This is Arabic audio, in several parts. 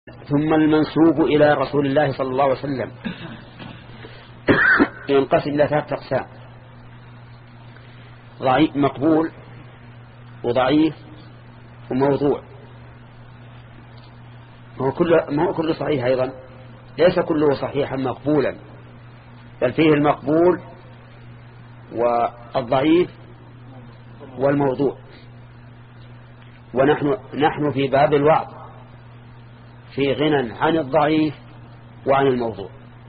ثم المنسوب إلى رسول الله صلى الله عليه وسلم ينقسم إلى 3 أقسام: مقبول وضعيف وموضوع. ما هو كله صحيح أيضا، ليس كله صحيحا مقبولا، بل فيه المقبول والضعيف والموضوع. ونحن في باب الوعظ في غنى عن الضعيف وعن الموضوع.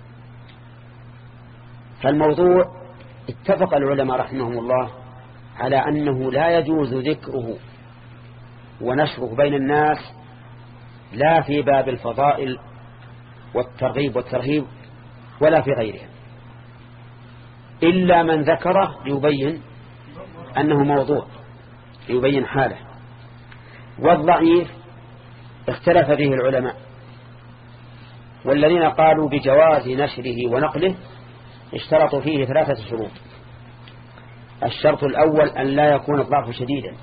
فالموضوع اتفق العلماء رحمهم الله على أنه لا يجوز ذكره ونشره بين الناس، لا في باب الفضائل والترغيب والترهيب ولا في غيرها، إلا من ذكره ليبين أنه موضوع، ليبين حاله. والضعيف اختلف فيه العلماء، والذين قالوا بجواز نشره ونقله اشترطوا فيه 3 شروط. الشرط الأول أن لا يكون الضعف شديدا.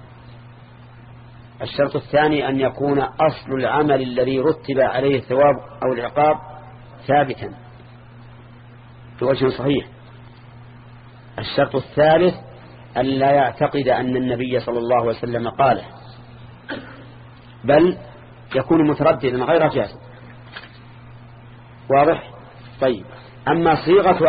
الشرط الثاني أن يكون أصل العمل الذي رتب عليه الثواب أو العقاب ثابتا بوجه صحيح. الشرط الثالث أن لا يعتقد أن النبي صلى الله عليه وسلم قاله، بل يكون مترددا غير جازم. واضح؟ طيب، أما صيغة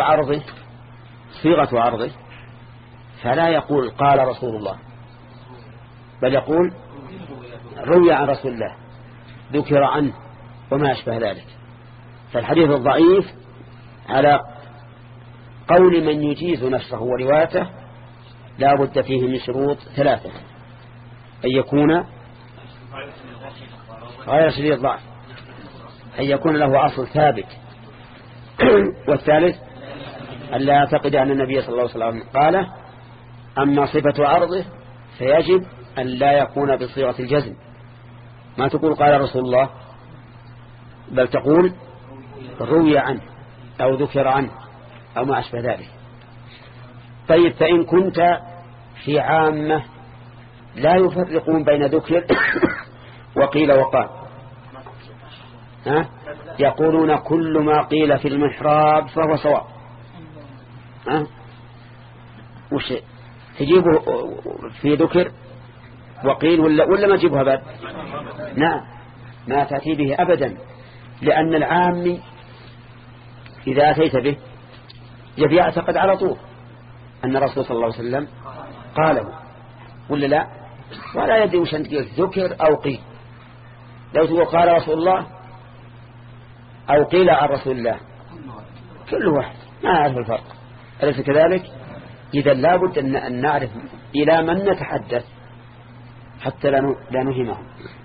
عرضه فلا يقول قال رسول الله، بل يقول روي عن رسول الله، ذكر عنه، وما أشبه ذلك. فالحديث الضعيف على قول من يجيز نشره وروايته لا بد فيه من شروط 3: أن يكون غير شديد الضعف، أن يكون له أصل ثابت، والثالث أن لا يعتقد أن النبي صلى الله عليه وسلم قاله. أما صفة عرضه فيجب أن لا يكون بصيغة الجزم، ما تقول قال رسول الله، بل تقول روي عنه أو ذكر عنه أو ما أشبه ذلك. طيب، فإن كنت في عامة لا يفرقون بين ذكر وقيل وقال، يقولون كل ما قيل في المحراب فهو صواب، وش تجيبه في ذكر وقيل ولا ما تجيبها بعد؟ نعم، ما تأتي به أبدا، لأن العام إذا أتيت به يعتقد على طول أن الرسول صلى الله عليه وسلم قاله ولا لا، ولا يدري وش أنت ذكر أو قيل. لو تقول قال رسول الله أو قيل عن رسول الله كل واحد ما يعرف الفرق، أليس كذلك؟ إذا لابد أن نعرف إلى من نتحدث حتى لا نهمهم.